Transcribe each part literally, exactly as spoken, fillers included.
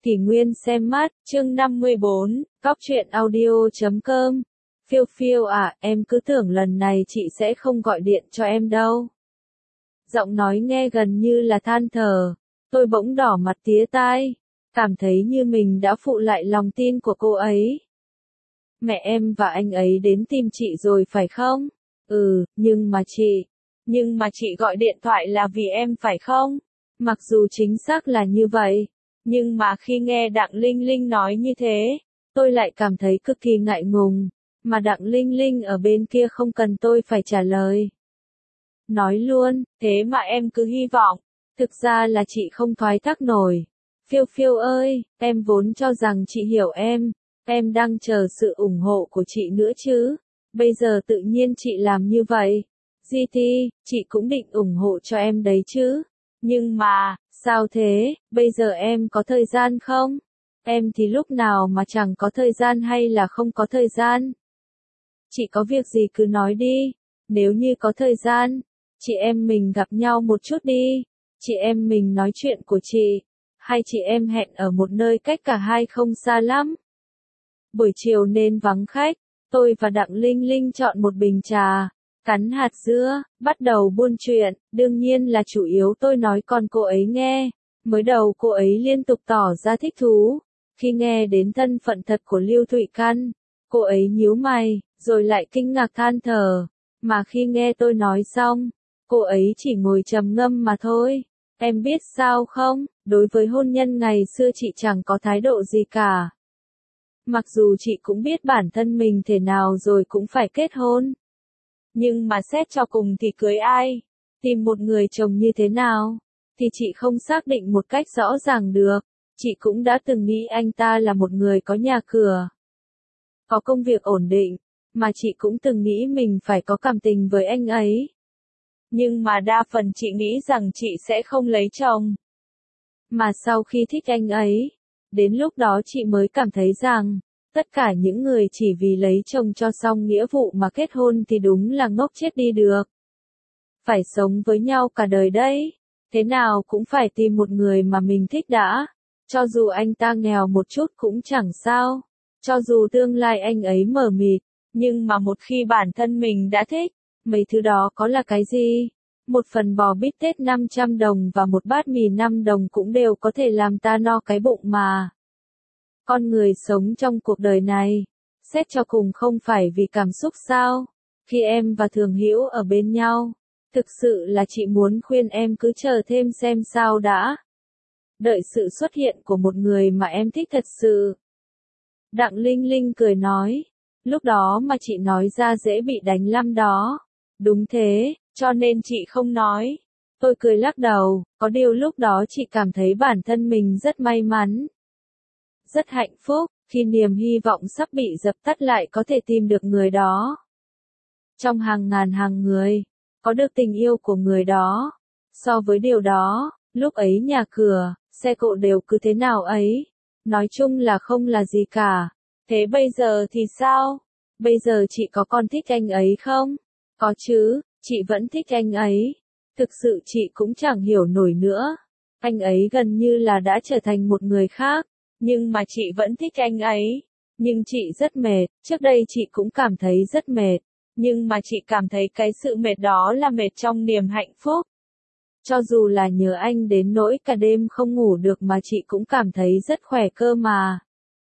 Kỷ Nguyên xem mắt, chương năm mươi bốn, Cóc truyện audio chấm com. Phiêu phiêu à, em cứ tưởng lần này chị sẽ không gọi điện cho em đâu. Giọng nói nghe gần như là than thở, tôi bỗng đỏ mặt tía tai, cảm thấy như mình đã phụ lại lòng tin của cô ấy. Mẹ em và anh ấy đến tìm chị rồi phải không? Ừ, nhưng mà chị, nhưng mà chị gọi điện thoại là vì em phải không? Mặc dù chính xác là như vậy. Nhưng mà khi nghe Đặng Linh Linh nói như thế, tôi lại cảm thấy cực kỳ ngại ngùng, mà Đặng Linh Linh ở bên kia không cần tôi phải trả lời. Nói luôn, thế mà em cứ hy vọng, thực ra là chị không thoái thác nổi. Phiêu phiêu ơi, em vốn cho rằng chị hiểu em, em đang chờ sự ủng hộ của chị nữa chứ, bây giờ tự nhiên chị làm như vậy. giê tê, chị cũng định ủng hộ cho em đấy chứ, nhưng mà... Sao thế, bây giờ em có thời gian không? Em thì lúc nào mà chẳng có thời gian hay là không có thời gian? Chị có việc gì cứ nói đi, nếu như có thời gian, chị em mình gặp nhau một chút đi, chị em mình nói chuyện của chị, hay chị em hẹn ở một nơi cách cả hai không xa lắm. Buổi chiều nên vắng khách, tôi và Đặng Linh Linh chọn một bình trà, cắn hạt dưa, bắt đầu buôn chuyện, đương nhiên là chủ yếu tôi nói con cô ấy nghe. Mới đầu cô ấy liên tục tỏ ra thích thú, khi nghe đến thân phận thật của Lưu Thụy Căn, cô ấy nhíu mày, rồi lại kinh ngạc than thở, mà khi nghe tôi nói xong, cô ấy chỉ ngồi trầm ngâm mà thôi. Em biết sao không, đối với hôn nhân ngày xưa chị chẳng có thái độ gì cả. Mặc dù chị cũng biết bản thân mình thế nào rồi cũng phải kết hôn. Nhưng mà xét cho cùng thì cưới ai, tìm một người chồng như thế nào, thì chị không xác định một cách rõ ràng được. Chị cũng đã từng nghĩ anh ta là một người có nhà cửa, có công việc ổn định, mà chị cũng từng nghĩ mình phải có cảm tình với anh ấy. Nhưng mà đa phần chị nghĩ rằng chị sẽ không lấy chồng. Mà sau khi thích anh ấy, đến lúc đó chị mới cảm thấy rằng, tất cả những người chỉ vì lấy chồng cho xong nghĩa vụ mà kết hôn thì đúng là ngốc chết đi được. Phải sống với nhau cả đời đấy, thế nào cũng phải tìm một người mà mình thích đã, cho dù anh ta nghèo một chút cũng chẳng sao, cho dù tương lai anh ấy mờ mịt, nhưng mà một khi bản thân mình đã thích, mấy thứ đó có là cái gì? Một phần bò bít tết năm trăm đồng và một bát mì năm đồng cũng đều có thể làm ta no cái bụng mà. Con người sống trong cuộc đời này, xét cho cùng không phải vì cảm xúc sao? Khi em và Thường Hữu ở bên nhau, thực sự là chị muốn khuyên em cứ chờ thêm xem sao đã. Đợi sự xuất hiện của một người mà em thích thật sự. Đặng Linh Linh cười nói, lúc đó mà chị nói ra dễ bị đánh lắm đó. Đúng thế, cho nên chị không nói. Tôi cười lắc đầu, có điều lúc đó chị cảm thấy bản thân mình rất may mắn. Rất hạnh phúc, khi niềm hy vọng sắp bị dập tắt lại có thể tìm được người đó. Trong hàng ngàn hàng người, có được tình yêu của người đó. So với điều đó, lúc ấy nhà cửa, xe cộ đều cứ thế nào ấy. Nói chung là không là gì cả. Thế bây giờ thì sao? Bây giờ chị có còn thích anh ấy không? Có chứ, chị vẫn thích anh ấy. Thực sự chị cũng chẳng hiểu nổi nữa. Anh ấy gần như là đã trở thành một người khác. Nhưng mà chị vẫn thích anh ấy. Nhưng chị rất mệt, trước đây chị cũng cảm thấy rất mệt. Nhưng mà chị cảm thấy cái sự mệt đó là mệt trong niềm hạnh phúc. Cho dù là nhớ anh đến nỗi cả đêm không ngủ được mà chị cũng cảm thấy rất khỏe cơ mà.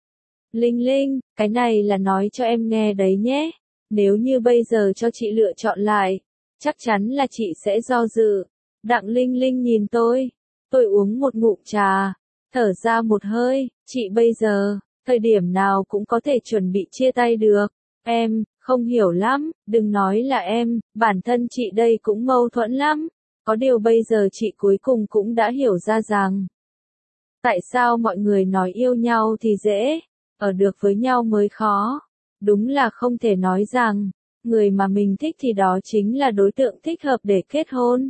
Linh Linh, cái này là nói cho em nghe đấy nhé. Nếu như bây giờ cho chị lựa chọn lại, chắc chắn là chị sẽ do dự. Đặng Linh Linh nhìn tôi. Tôi uống một ngụm trà. Thở ra một hơi, chị bây giờ, thời điểm nào cũng có thể chuẩn bị chia tay được. Em, không hiểu lắm, đừng nói là em, bản thân chị đây cũng mâu thuẫn lắm. Có điều bây giờ chị cuối cùng cũng đã hiểu ra rằng, tại sao mọi người nói yêu nhau thì dễ, ở được với nhau mới khó. Đúng là không thể nói rằng, người mà mình thích thì đó chính là đối tượng thích hợp để kết hôn.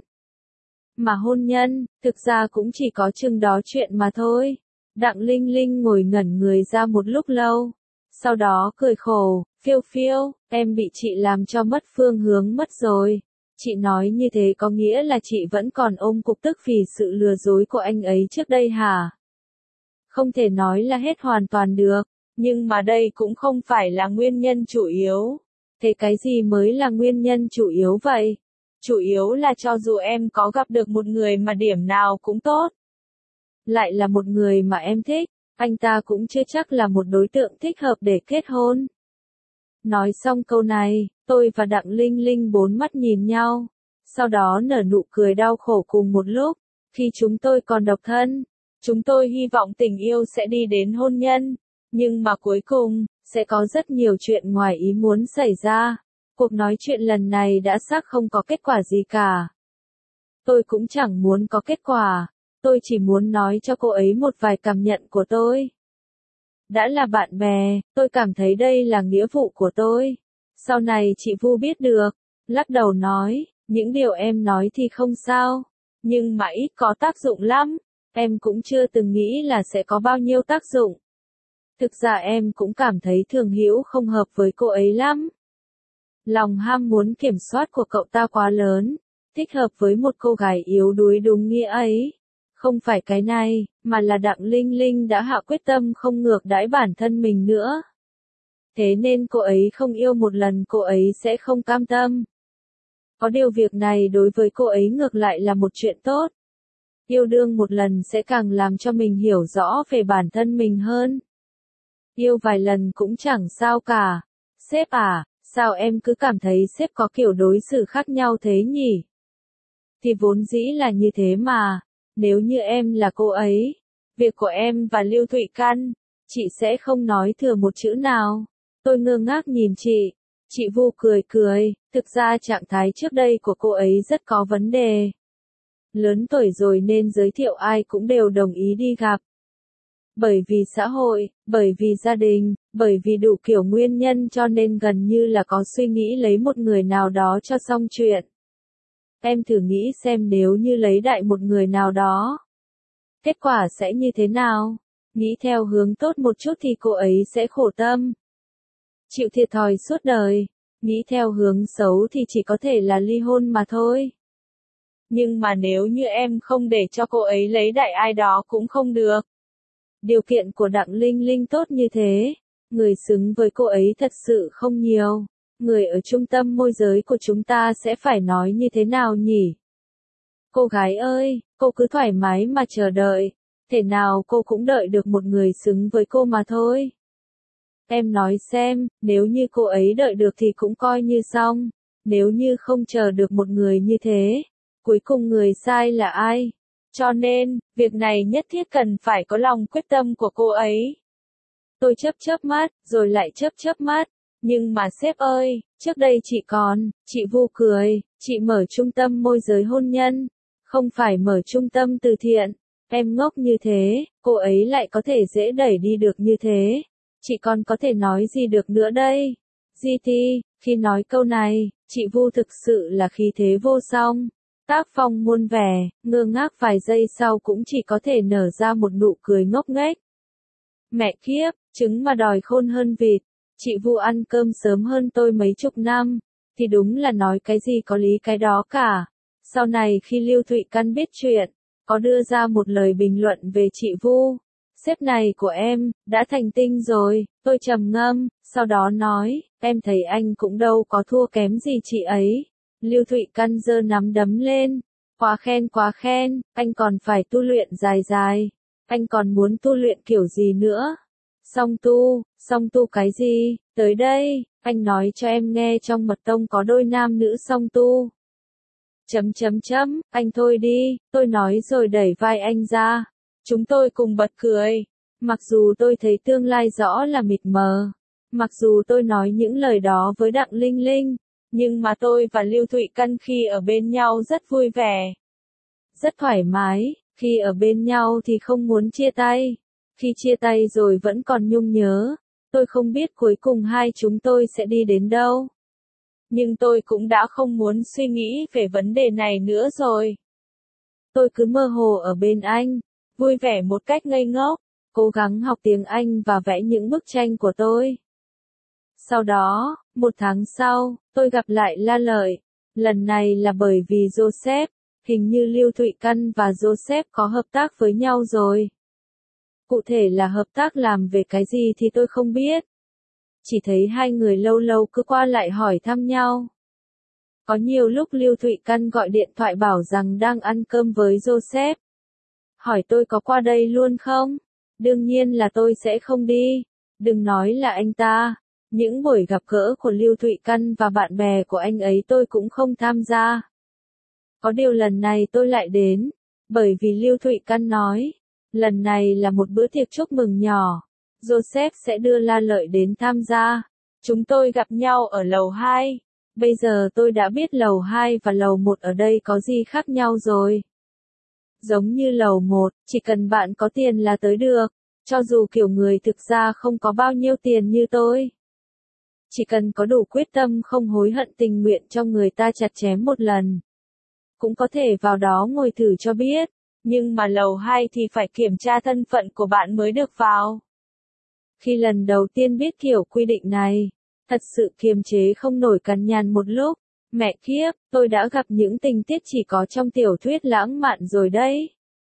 Mà hôn nhân, thực ra cũng chỉ có chừng đó chuyện mà thôi. Đặng Linh Linh ngồi ngẩn người ra một lúc lâu. Sau đó cười khổ, phiêu phiêu, em bị chị làm cho mất phương hướng mất rồi. Chị nói như thế có nghĩa là chị vẫn còn ôm cục tức vì sự lừa dối của anh ấy trước đây hả? Không thể nói là hết hoàn toàn được, nhưng mà đây cũng không phải là nguyên nhân chủ yếu. Thế cái gì mới là nguyên nhân chủ yếu vậy? Chủ yếu là cho dù em có gặp được một người mà điểm nào cũng tốt, lại là một người mà em thích, anh ta cũng chưa chắc là một đối tượng thích hợp để kết hôn. Nói xong câu này, tôi và Đặng Linh Linh bốn mắt nhìn nhau, sau đó nở nụ cười đau khổ cùng một lúc. Khi chúng tôi còn độc thân, chúng tôi hy vọng tình yêu sẽ đi đến hôn nhân, nhưng mà cuối cùng, sẽ có rất nhiều chuyện ngoài ý muốn xảy ra. Cuộc nói chuyện lần này đã xác không có kết quả gì cả. Tôi cũng chẳng muốn có kết quả, tôi chỉ muốn nói cho cô ấy một vài cảm nhận của tôi. Đã là bạn bè, tôi cảm thấy đây là nghĩa vụ của tôi. Sau này chị Vu biết được, lắc đầu nói, những điều em nói thì không sao, nhưng mà ít có tác dụng lắm, em cũng chưa từng nghĩ là sẽ có bao nhiêu tác dụng. Thực ra em cũng cảm thấy Thường Hữu không hợp với cô ấy lắm. Lòng ham muốn kiểm soát của cậu ta quá lớn, thích hợp với một cô gái yếu đuối đúng nghĩa ấy. Không phải cái này, mà là Đặng Linh Linh đã hạ quyết tâm không ngược đãi bản thân mình nữa. Thế nên cô ấy không yêu một lần cô ấy sẽ không cam tâm. Có điều việc này đối với cô ấy ngược lại là một chuyện tốt. Yêu đương một lần sẽ càng làm cho mình hiểu rõ về bản thân mình hơn. Yêu vài lần cũng chẳng sao cả. Sếp à, sao em cứ cảm thấy sếp có kiểu đối xử khác nhau thế nhỉ? Thì vốn dĩ là như thế mà. Nếu như em là cô ấy, việc của em và Lưu Thụy Căn, chị sẽ không nói thừa một chữ nào. Tôi ngơ ngác nhìn chị. Chị Vu cười cười, thực ra trạng thái trước đây của cô ấy rất có vấn đề. Lớn tuổi rồi nên giới thiệu ai cũng đều đồng ý đi gặp. Bởi vì xã hội, bởi vì gia đình, bởi vì đủ kiểu nguyên nhân cho nên gần như là có suy nghĩ lấy một người nào đó cho xong chuyện. Em thử nghĩ xem nếu như lấy đại một người nào đó, kết quả sẽ như thế nào? Nghĩ theo hướng tốt một chút thì cô ấy sẽ khổ tâm, chịu thiệt thòi suốt đời. Nghĩ theo hướng xấu thì chỉ có thể là ly hôn mà thôi. Nhưng mà nếu như em không để cho cô ấy lấy đại ai đó cũng không được. Điều kiện của Đặng Linh Linh tốt như thế, người xứng với cô ấy thật sự không nhiều. Người ở trung tâm môi giới của chúng ta sẽ phải nói như thế nào nhỉ? Cô gái ơi, cô cứ thoải mái mà chờ đợi. Thể nào cô cũng đợi được một người xứng với cô mà thôi. Em nói xem, nếu như cô ấy đợi được thì cũng coi như xong. Nếu như không chờ được một người như thế, cuối cùng người sai là ai? Cho nên, việc này nhất thiết cần phải có lòng quyết tâm của cô ấy. Tôi chớp chớp mắt, rồi lại chớp chớp mắt. Nhưng mà sếp ơi, trước đây chị còn, chị Vu cười, chị mở trung tâm môi giới hôn nhân, không phải mở trung tâm từ thiện. Em ngốc như thế, cô ấy lại có thể dễ đẩy đi được như thế. Chị còn có thể nói gì được nữa đây? giê tê, khi nói câu này, chị Vu thực sự là khí thế vô song. Tác phong muôn vẻ, ngơ ngác vài giây sau cũng chỉ có thể nở ra một nụ cười ngốc nghếch. Mẹ kiếp, trứng mà đòi khôn hơn vịt. Chị Vu ăn cơm sớm hơn tôi mấy chục năm, thì đúng là nói cái gì có lý cái đó cả. Sau này khi Lưu Thụy Căn biết chuyện, có đưa ra một lời bình luận về chị Vu. Sếp này của em, đã thành tinh rồi, tôi trầm ngâm, sau đó nói, em thấy anh cũng đâu có thua kém gì chị ấy. Lưu Thụy Căn giơ nắm đấm lên, quá khen quá khen, anh còn phải tu luyện dài dài, anh còn muốn tu luyện kiểu gì nữa? Song tu, song tu cái gì? Tới đây, anh nói cho em nghe trong mật tông có đôi nam nữ song tu. Chấm chấm chấm, anh thôi đi, tôi nói rồi đẩy vai anh ra. Chúng tôi cùng bật cười. Mặc dù tôi thấy tương lai rõ là mịt mờ, mặc dù tôi nói những lời đó với Đặng Linh Linh, nhưng mà tôi và Lưu Thụy Căn khi ở bên nhau rất vui vẻ, rất thoải mái, khi ở bên nhau thì không muốn chia tay, khi chia tay rồi vẫn còn nhung nhớ. Tôi không biết cuối cùng hai chúng tôi sẽ đi đến đâu. Nhưng tôi cũng đã không muốn suy nghĩ về vấn đề này nữa rồi. Tôi cứ mơ hồ ở bên anh, vui vẻ một cách ngây ngốc, cố gắng học tiếng Anh và vẽ những bức tranh của tôi. Sau đó, một tháng sau, tôi gặp lại La Lợi. Lần này là bởi vì Joseph, hình như Lưu Thụy Căn và Joseph có hợp tác với nhau rồi. Cụ thể là hợp tác làm về cái gì thì tôi không biết. Chỉ thấy hai người lâu lâu cứ qua lại hỏi thăm nhau. Có nhiều lúc Lưu Thụy Căn gọi điện thoại bảo rằng đang ăn cơm với Joseph. Hỏi tôi có qua đây luôn không? Đương nhiên là tôi sẽ không đi. Đừng nói là anh ta. Những buổi gặp gỡ của Lưu Thụy Căn và bạn bè của anh ấy tôi cũng không tham gia. Có điều lần này tôi lại đến. Bởi vì Lưu Thụy Căn nói. Lần này là một bữa tiệc chúc mừng nhỏ. Joseph sẽ đưa La Lợi đến tham gia. Chúng tôi gặp nhau ở lầu hai. Bây giờ tôi đã biết lầu hai và lầu một ở đây có gì khác nhau rồi. Giống như lầu một, chỉ cần bạn có tiền là tới được. Cho dù kiểu người thực ra không có bao nhiêu tiền như tôi. Chỉ cần có đủ quyết tâm không hối hận tình nguyện cho người ta chặt chém một lần. Cũng có thể vào đó ngồi thử cho biết. Nhưng mà lầu hai thì phải kiểm tra thân phận của bạn mới được vào. Khi lần đầu tiên biết kiểu quy định này, thật sự kiềm chế không nổi cằn nhằn một lúc. Mẹ kiếp, tôi đã gặp những tình tiết chỉ có trong tiểu thuyết lãng mạn rồi đấy.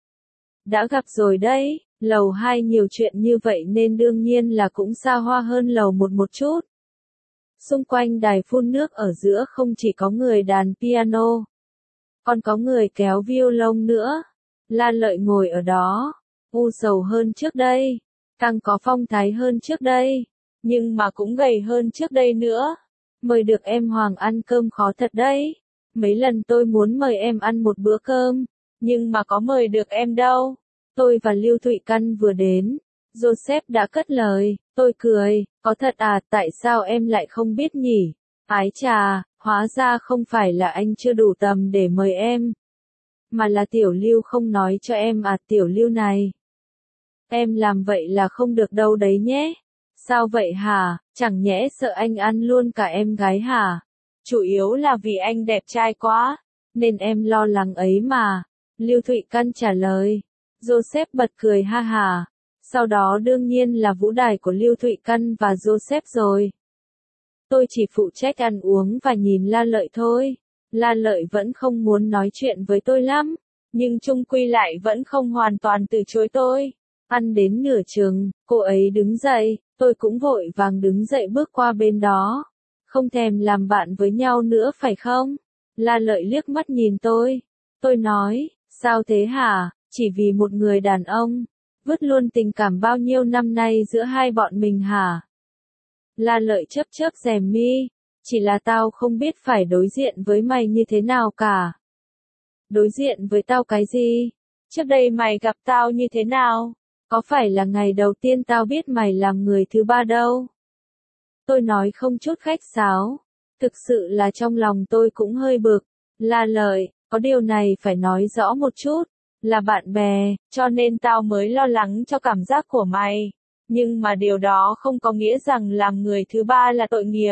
Đã gặp rồi đấy, lầu hai nhiều chuyện như vậy nên đương nhiên là cũng xa hoa hơn lầu một một chút. Xung quanh đài phun nước ở giữa không chỉ có người đàn piano, còn có người kéo violon nữa. La Lợi ngồi ở đó, u sầu hơn trước đây, càng có phong thái hơn trước đây, nhưng mà cũng gầy hơn trước đây nữa. Mời được em Hoàng ăn cơm khó thật đấy. Mấy lần tôi muốn mời em ăn một bữa cơm, nhưng mà có mời được em đâu. Tôi và Lưu Thụy Căn vừa đến, Joseph đã cất lời, tôi cười, có thật à, tại sao em lại không biết nhỉ? Ái chà, hóa ra không phải là anh chưa đủ tầm để mời em, mà là Tiểu Lưu không nói cho em à. Tiểu Lưu này, em làm vậy là không được đâu đấy nhé. Sao vậy hả, chẳng nhẽ sợ anh ăn luôn cả em gái hả? Chủ yếu là vì anh đẹp trai quá, nên em lo lắng ấy mà. Lưu Thụy Căn trả lời. Joseph bật cười ha hà. Sau đó đương nhiên là vũ đài của Lưu Thụy Căn và Joseph rồi. Tôi chỉ phụ trách ăn uống và nhìn La Lợi thôi. La Lợi vẫn không muốn nói chuyện với tôi lắm, nhưng chung quy lại vẫn không hoàn toàn từ chối tôi. Ăn đến nửa chừng, cô ấy đứng dậy, tôi cũng vội vàng đứng dậy bước qua bên đó. Không thèm làm bạn với nhau nữa phải không? La Lợi liếc mắt nhìn tôi. Tôi nói, sao thế hả, chỉ vì một người đàn ông, vứt luôn tình cảm bao nhiêu năm nay giữa hai bọn mình hả? La Lợi chớp chớp rèm mi, chỉ là tao không biết phải đối diện với mày như thế nào cả. Đối diện với tao cái gì? Trước đây mày gặp tao như thế nào? Có phải là ngày đầu tiên tao biết mày làm người thứ ba đâu? Tôi nói không chút khách sáo. Thực sự là trong lòng tôi cũng hơi bực. La Lợi, có điều này phải nói rõ một chút. Là bạn bè, cho nên tao mới lo lắng cho cảm giác của mày. Nhưng mà điều đó không có nghĩa rằng làm người thứ ba là tội nghiệp.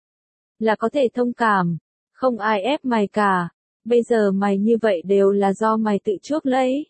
Là có thể thông cảm. Không ai ép mày cả. Bây giờ mày như vậy đều là do mày tự chuốc lấy.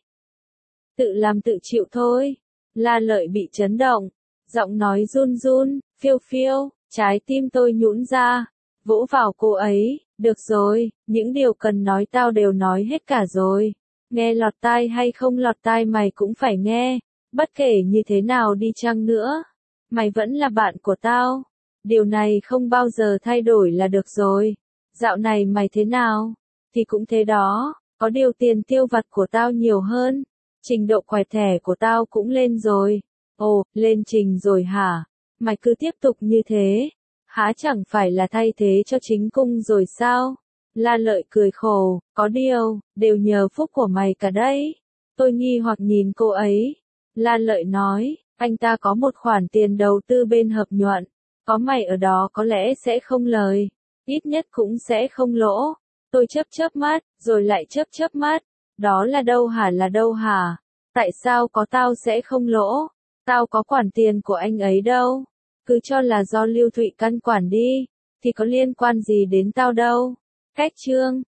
Tự làm tự chịu thôi. La Lợi bị chấn động. Giọng nói run run, phiêu phiêu, trái tim tôi nhũn ra. Vỗ vào cô ấy, được rồi, những điều cần nói tao đều nói hết cả rồi. Nghe lọt tai hay không lọt tai mày cũng phải nghe. Bất kể như thế nào đi chăng nữa, mày vẫn là bạn của tao. Điều này không bao giờ thay đổi là được rồi. Dạo này mày thế nào? Thì cũng thế đó, có điều tiền tiêu vặt của tao nhiều hơn. Trình độ quẹt thẻ của tao cũng lên rồi. Ồ, lên trình rồi hả? Mày cứ tiếp tục như thế. Há chẳng phải là thay thế cho chính cung rồi sao? La Lợi cười khổ, có điều, đều nhờ phúc của mày cả đấy. Tôi nghi hoặc nhìn cô ấy. La Lợi nói, anh ta có một khoản tiền đầu tư bên hợp nhuận. Có mày ở đó có lẽ sẽ không lời. Ít nhất cũng sẽ không lỗ. Tôi chớp chớp mắt, rồi lại chớp chớp mắt. Đó là đâu hả là đâu hả? Tại sao có tao sẽ không lỗ? Tao có khoản tiền của anh ấy đâu. Cứ cho là do Lưu Thụy Căn quản đi. Thì có liên quan gì đến tao đâu. Cách chương.